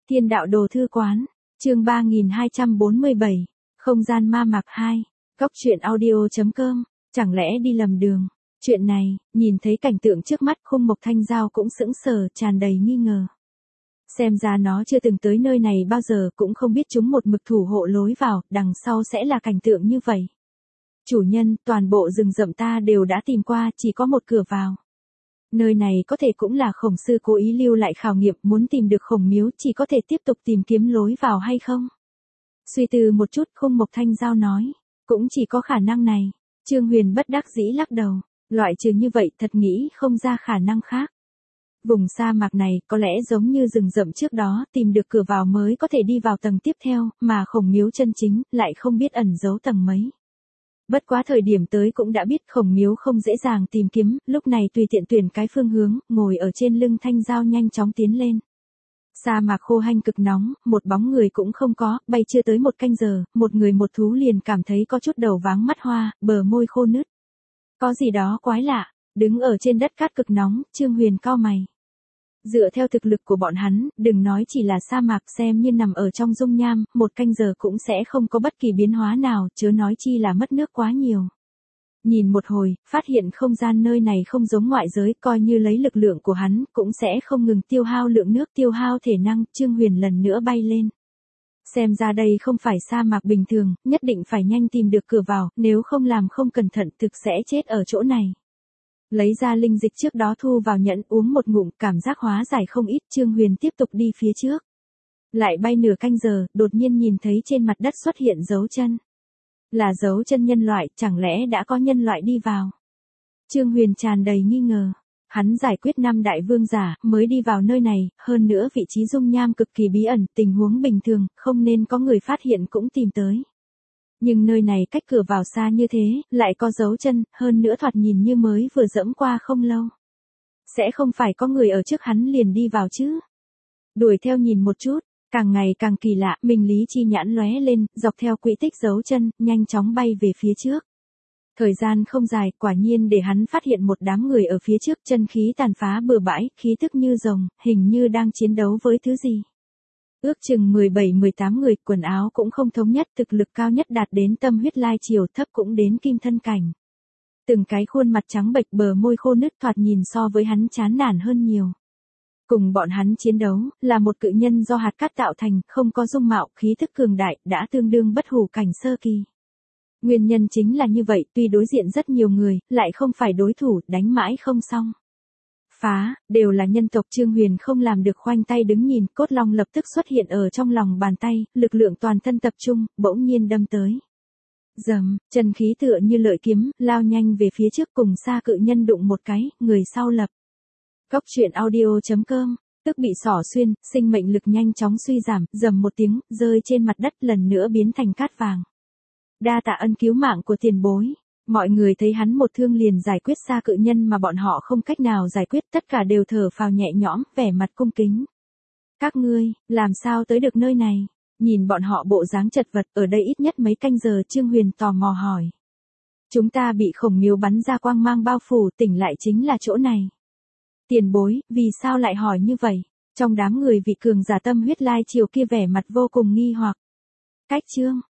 Thiên đạo đồ thư quán, chương 3247, không gian ma mạc 2, góc truyện audio.com, chẳng lẽ đi lầm đường. Chuyện này, nhìn thấy cảnh tượng trước mắt Khung Mộc Thanh Giao cũng sững sờ, tràn đầy nghi ngờ. Xem ra nó chưa từng tới nơi này bao giờ, cũng không biết chúng một mực thủ hộ lối vào, đằng sau sẽ là cảnh tượng như vậy. Chủ nhân, toàn bộ rừng rậm ta đều đã tìm qua, chỉ có một cửa vào. Nơi này có thể cũng là Khổng sư cố ý lưu lại khảo nghiệm, muốn tìm được Khổng miếu chỉ có thể tiếp tục tìm kiếm lối vào hay không? Suy tư một chút, Khung Mộc Thanh Giao nói, cũng chỉ có khả năng này. Trương Huyền bất đắc dĩ lắc đầu, loại trừ như vậy thật nghĩ không ra khả năng khác. Vùng sa mạc này có lẽ giống như rừng rậm trước đó, tìm được cửa vào mới có thể đi vào tầng tiếp theo, mà Khổng miếu chân chính lại không biết ẩn giấu tầng mấy. Bất quá thời điểm tới cũng đã biết Khổng miếu không dễ dàng tìm kiếm, lúc này tùy tiện tuyển cái phương hướng, ngồi ở trên lưng Thanh Giao nhanh chóng tiến lên. Sa mạc khô hanh cực nóng, một bóng người cũng không có, bay chưa tới một canh giờ, một người một thú liền cảm thấy có chút đầu váng mắt hoa, bờ môi khô nứt. Có gì đó quái lạ, đứng ở trên đất cát cực nóng, Trương Huyền cau mày. Dựa theo thực lực của bọn hắn, đừng nói chỉ là sa mạc, xem như nằm ở trong dung nham, một canh giờ cũng sẽ không có bất kỳ biến hóa nào, chớ nói chi là mất nước quá nhiều. Nhìn một hồi, phát hiện không gian nơi này không giống ngoại giới, coi như lấy lực lượng của hắn, cũng sẽ không ngừng tiêu hao lượng nước, tiêu hao thể năng. Trương Huyền lần nữa bay lên. Xem ra đây không phải sa mạc bình thường, nhất định phải nhanh tìm được cửa vào, nếu không làm không cẩn thận thực sẽ chết ở chỗ này. Lấy ra linh dịch trước đó thu vào nhẫn, uống một ngụm, cảm giác hóa giải không ít. Trương Huyền tiếp tục đi phía trước. Lại bay nửa canh giờ, đột nhiên nhìn thấy trên mặt đất xuất hiện dấu chân. Là dấu chân nhân loại, chẳng lẽ đã có nhân loại đi vào? Trương Huyền tràn đầy nghi ngờ. Hắn giải quyết 5 đại vương giả, mới đi vào nơi này, hơn nữa vị trí dung nham cực kỳ bí ẩn, tình huống bình thường, không nên có người phát hiện cũng tìm tới. Nhưng nơi này cách cửa vào xa như thế, lại có dấu chân, hơn nữa thoạt nhìn như mới vừa dẫm qua không lâu. Sẽ không phải có người ở trước hắn liền đi vào chứ? Đuổi theo nhìn một chút. Càng ngày càng kỳ lạ, mình lý chi nhãn lóe lên, dọc theo quỹ tích dấu chân, nhanh chóng bay về phía trước. Thời gian không dài, quả nhiên để hắn phát hiện một đám người ở phía trước, chân khí tàn phá bừa bãi, khí tức như rồng, hình như đang chiến đấu với thứ gì. Ước chừng 17-18 người, quần áo cũng không thống nhất, thực lực cao nhất đạt đến tâm huyết lai triều, thấp cũng đến kim thân cảnh. Từng cái khuôn mặt trắng bệch, bờ môi khô nứt, thoạt nhìn so với hắn chán nản hơn nhiều. Cùng bọn hắn chiến đấu, là một cự nhân do hạt cát tạo thành, không có dung mạo, khí thức cường đại, đã tương đương bất hủ cảnh sơ kỳ. Nguyên nhân chính là như vậy, tuy đối diện rất nhiều người, lại không phải đối thủ, đánh mãi không xong. Phá, đều là nhân tộc. Trương Huyền không làm được khoanh tay đứng nhìn, cốt long lập tức xuất hiện ở trong lòng bàn tay, lực lượng toàn thân tập trung, bỗng nhiên đâm tới. Dầm, chân khí tựa như lợi kiếm, lao nhanh về phía trước, cùng xa cự nhân đụng một cái, người sau lập. Góc truyện audio.com, tức bị xỏ xuyên, sinh mệnh lực nhanh chóng suy giảm, dầm một tiếng, rơi trên mặt đất, lần nữa biến thành cát vàng. Đa tạ ân cứu mạng của tiền bối. Mọi người thấy hắn một thương liền giải quyết xa cự nhân mà bọn họ không cách nào giải quyết, tất cả đều thở phào nhẹ nhõm, vẻ mặt cung kính. Các ngươi, làm sao tới được nơi này? Nhìn bọn họ bộ dáng chật vật, ở đây ít nhất mấy canh giờ. Trương Huyền tò mò hỏi. Chúng ta bị Khổng miếu bắn ra quang mang bao phủ, tỉnh lại chính là chỗ này. Tiền bối, vì sao lại hỏi như vậy? Trong đám người vị cường giả tâm huyết lai triều kia vẻ mặt vô cùng nghi hoặc. Cách chương,